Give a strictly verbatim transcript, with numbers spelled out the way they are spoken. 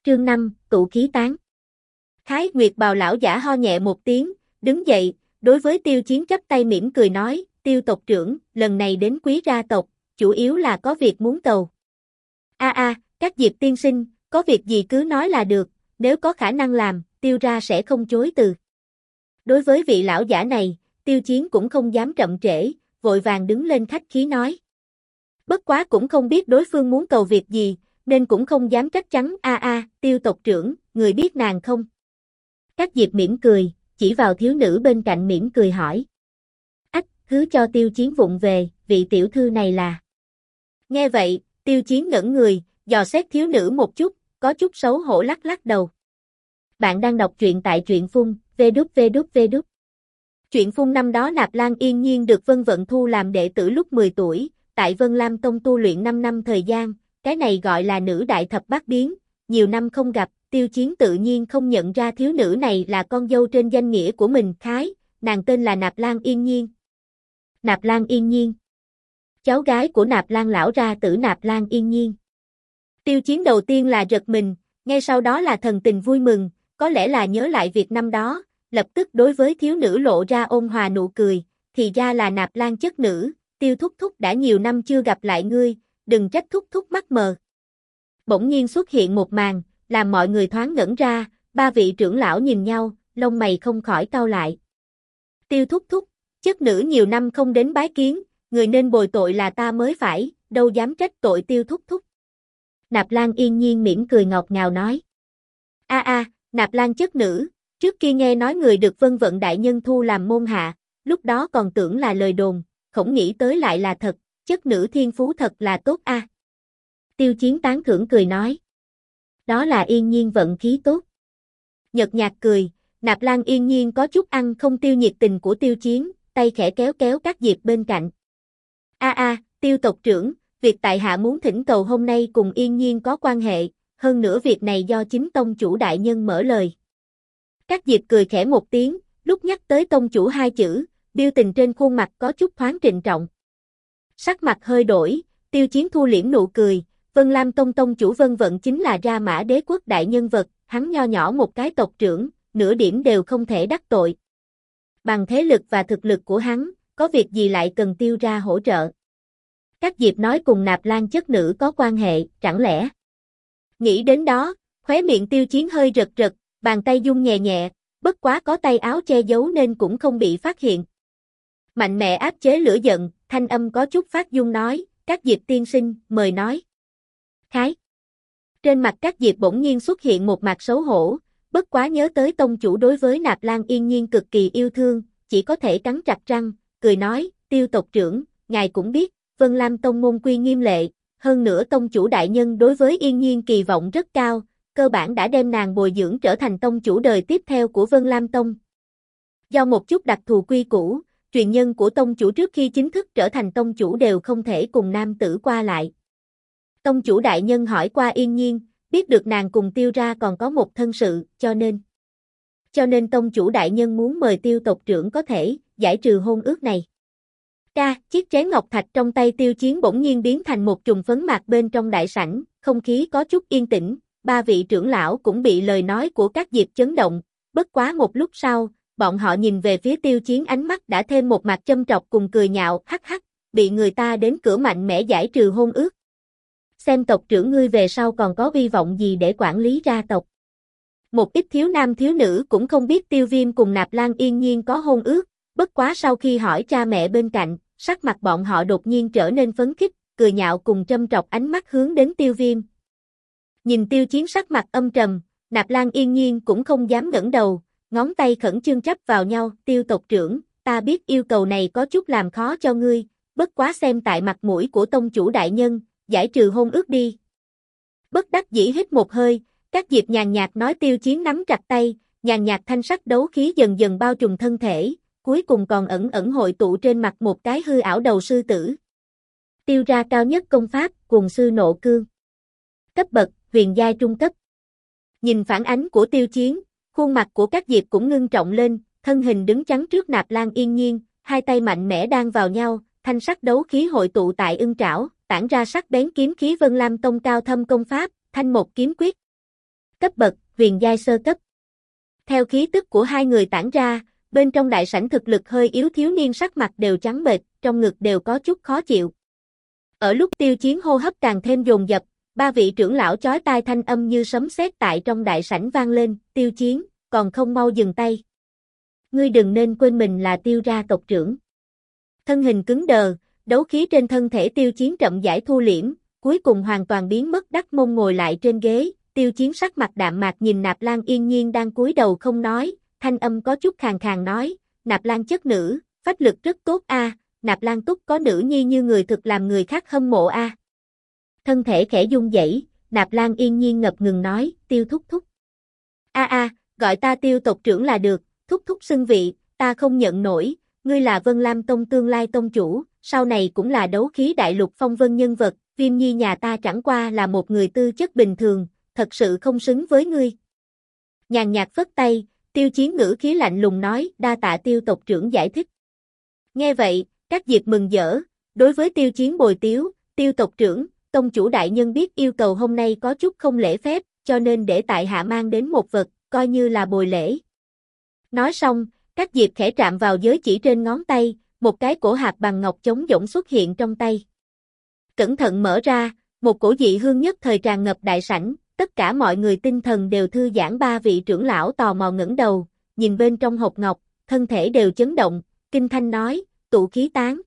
Chương năm, tụ khí tán. Khái Nguyệt Bào lão giả ho nhẹ một tiếng, đứng dậy, đối với Tiêu Chiến chắp tay mỉm cười nói, Tiêu tộc trưởng, lần này đến Quý gia tộc, chủ yếu là có việc muốn cầu. A a, các Diệp tiên sinh, có việc gì cứ nói là được, nếu có khả năng làm, Tiêu gia sẽ không chối từ. Đối với vị lão giả này, Tiêu Chiến cũng không dám chậm trễ, vội vàng đứng lên khách khí nói. Bất quá cũng không biết đối phương muốn cầu việc gì, nên cũng không dám chắc chắn. A a, Tiêu tộc trưởng, người biết nàng không? Các Diệp mỉm cười, chỉ vào thiếu nữ bên cạnh mỉm cười hỏi. Ách, cứ cho Tiêu Chiến vụng về, vị tiểu thư này là. Nghe vậy, Tiêu Chiến ngẩn người, dò xét thiếu nữ một chút, có chút xấu hổ lắc lắc đầu. Bạn đang đọc truyện tại truyện phun, vê đút vê đút vê đút. Truyện phun năm đó Nạp Lan Yên Nhiên được Vân Vận thu làm đệ tử lúc mười tuổi, tại Vân Lam Tông tu luyện năm năm thời gian, cái này gọi là nữ đại thập bát biến, nhiều năm không gặp, Tiêu Chiến tự nhiên không nhận ra thiếu nữ này là con dâu trên danh nghĩa của mình. Khái, nàng tên là Nạp Lan Yên Nhiên. Nạp Lan Yên Nhiên, cháu gái của Nạp Lan lão ra tử Nạp Lan Yên Nhiên. Tiêu Chiến đầu tiên là giật mình, ngay sau đó là thần tình vui mừng, có lẽ là nhớ lại việc năm đó, lập tức đối với thiếu nữ lộ ra ôn hòa nụ cười, thì ra là Nạp Lan chất nữ, Tiêu thúc thúc đã nhiều năm chưa gặp lại ngươi, đừng trách thúc thúc mắt mờ. Bỗng nhiên xuất hiện một màn, làm mọi người thoáng ngẩn ra, ba vị trưởng lão nhìn nhau, lông mày không khỏi cau lại. Tiêu thúc thúc, chất nữ nhiều năm không đến bái kiến, người nên bồi tội là ta mới phải, đâu dám trách tội Tiêu thúc thúc. Nạp Lan Yên Nhiên mỉm cười ngọt ngào nói. A a, Nạp Lan chất nữ, trước kia nghe nói người được Vân Vận đại nhân thu làm môn hạ, lúc đó còn tưởng là lời đồn, không nghĩ tới lại là thật, chất nữ thiên phú thật là tốt a. À. Tiêu Chiến tán thưởng cười nói. Đó là Yên Nhiên vận khí tốt. Nhợt nhạt cười, Nạp Lan Yên Nhiên có chút ăn không tiêu nhiệt tình của Tiêu Chiến, tay khẽ kéo kéo các Diệp bên cạnh. A a, Tiêu tộc trưởng, việc tại hạ muốn thỉnh cầu hôm nay cùng Yên Nhiên có quan hệ, hơn nữa việc này do chính tông chủ đại nhân mở lời. Các Diệp cười khẽ một tiếng, lúc nhắc tới tông chủ hai chữ, biểu tình trên khuôn mặt có chút thoáng trịnh trọng. Sắc mặt hơi đổi, Tiêu Chiến thu liễm nụ cười, Vân Lam Tông tông chủ Vân Vận chính là Ra Mã đế quốc đại nhân vật, hắn nho nhỏ một cái tộc trưởng, nửa điểm đều không thể đắc tội. Bằng thế lực và thực lực của hắn, có việc gì lại cần Tiêu ra hỗ trợ. Các Diệp nói cùng Nạp Lan chất nữ có quan hệ, chẳng lẽ. Nghĩ đến đó, khóe miệng Tiêu Chiến hơi rật rật, bàn tay run nhẹ nhẹ, bất quá có tay áo che giấu nên cũng không bị phát hiện. Mạnh mẽ áp chế lửa giận, thanh âm có chút phát run nói, các Diệp tiên sinh, mời nói. Khái. Trên mặt các Diệp bỗng nhiên xuất hiện một mặt xấu hổ, bất quá nhớ tới tông chủ đối với Nạp Lan Yên Nhiên cực kỳ yêu thương, chỉ có thể cắn chặt răng, cười nói, Tiêu tộc trưởng, ngài cũng biết, Vân Lam Tông môn quy nghiêm lệ, hơn nữa tông chủ đại nhân đối với Yên Nhiên kỳ vọng rất cao, cơ bản đã đem nàng bồi dưỡng trở thành tông chủ đời tiếp theo của Vân Lam Tông. Do một chút đặc thù quy củ, truyền nhân của tông chủ trước khi chính thức trở thành tông chủ đều không thể cùng nam tử qua lại. Tông chủ đại nhân hỏi qua Yên Nhiên, biết được nàng cùng Tiêu ra còn có một thân sự, cho nên. Cho nên tông chủ đại nhân muốn mời Tiêu tộc trưởng có thể giải trừ hôn ước này. Ca, chiếc chén ngọc thạch trong tay Tiêu Chiến bỗng nhiên biến thành một chùm phấn mạc bên trong đại sảnh, không khí có chút yên tĩnh, ba vị trưởng lão cũng bị lời nói của các Diệp chấn động, bất quá một lúc sau, bọn họ nhìn về phía Tiêu Chiến ánh mắt đã thêm một mặt châm trọc cùng cười nhạo, hắc hắc, bị người ta đến cửa mạnh mẽ giải trừ hôn ước. Xem tộc trưởng ngươi về sau còn có vi vọng gì để quản lý gia tộc. Một ít thiếu nam thiếu nữ cũng không biết Tiêu Viêm cùng Nạp Lan Yên Nhiên có hôn ước, bất quá sau khi hỏi cha mẹ bên cạnh, sắc mặt bọn họ đột nhiên trở nên phấn khích, cười nhạo cùng châm trọc ánh mắt hướng đến Tiêu Viêm. Nhìn Tiêu Chiến sắc mặt âm trầm, Nạp Lan Yên Nhiên cũng không dám ngẩng đầu, ngón tay khẩn trương chắp vào nhau, Tiêu tộc trưởng, ta biết yêu cầu này có chút làm khó cho ngươi, bất quá xem tại mặt mũi của tông chủ đại nhân, giải trừ hôn ước đi. Bất đắc dĩ hít một hơi, các Diệp nhàn nhạt nói. Tiêu Chiến nắm chặt tay, nhàn nhạt thanh sắc đấu khí dần dần bao trùm thân thể, cuối cùng còn ẩn ẩn hội tụ trên mặt một cái hư ảo đầu sư tử. Tiêu ra cao nhất công pháp, Cuồng sư nộ cương. Cấp bậc, huyền giai trung cấp. Nhìn phản ánh của Tiêu Chiến, khuôn mặt của các Diệp cũng ngưng trọng lên, thân hình đứng chắn trước Nạp Lan Yên Nhiên, hai tay mạnh mẽ đan vào nhau, thanh sắc đấu khí hội tụ tại ưng trảo, tản ra sắc bén kiếm khí Vân Lam Tông cao thâm công pháp, thanh một kiếm quyết. Cấp bậc, huyền giai sơ cấp. Theo khí tức của hai người tản ra, bên trong đại sảnh thực lực hơi yếu thiếu niên sắc mặt đều trắng bệch, trong ngực đều có chút khó chịu. Ở lúc Tiêu Chiến hô hấp càng thêm dồn dập, ba vị trưởng lão chói tai thanh âm như sấm sét tại trong đại sảnh vang lên, Tiêu Chiến, còn không mau dừng tay. Ngươi đừng nên quên mình là Tiêu gia tộc trưởng. Thân hình cứng đờ, đấu khí trên thân thể Tiêu Chiến chậm rãi thu liễm, cuối cùng hoàn toàn biến mất đắc mông ngồi lại trên ghế, Tiêu Chiến sắc mặt đạm mạc nhìn Nạp Lan yên nhiên đang cúi đầu không nói, thanh âm có chút khàn khàn nói, Nạp Lan chất nữ, phách lực rất tốt a, à, Nạp Lan Túc có nữ nhi như người thực làm người khác hâm mộ a. À. Thân thể khẽ run rẩy, Nạp Lan yên nhiên ngập ngừng nói, Tiêu thúc thúc. A a, à, gọi ta Tiêu tộc trưởng là được, thúc thúc xưng vị, ta không nhận nổi, ngươi là Vân Lam Tông tương lai tông chủ, sau này cũng là đấu khí đại lục phong vân nhân vật, Viêm Nhi nhà ta chẳng qua là một người tư chất bình thường, thật sự không xứng với ngươi. Nhàn nhạt phất tay, Tiêu Chiến ngữ khí lạnh lùng nói, đa tạ Tiêu tộc trưởng giải thích. Nghe vậy, các diệp mừng rỡ, đối với Tiêu Chiến bồi tiếu, Tiêu tộc trưởng, tông chủ đại nhân biết yêu cầu hôm nay có chút không lễ phép, cho nên để tại hạ mang đến một vật, coi như là bồi lễ. Nói xong, các diệp khẽ chạm vào giới chỉ trên ngón tay, một cái cổ hạt bằng ngọc trống rỗng xuất hiện trong tay. Cẩn thận mở ra, một cổ dị hương nhất thời tràn ngập đại sảnh, tất cả mọi người tinh thần đều thư giãn, ba vị trưởng lão tò mò ngẩng đầu, nhìn bên trong hộp ngọc, thân thể đều chấn động, kinh thanh nói, tụ khí tán.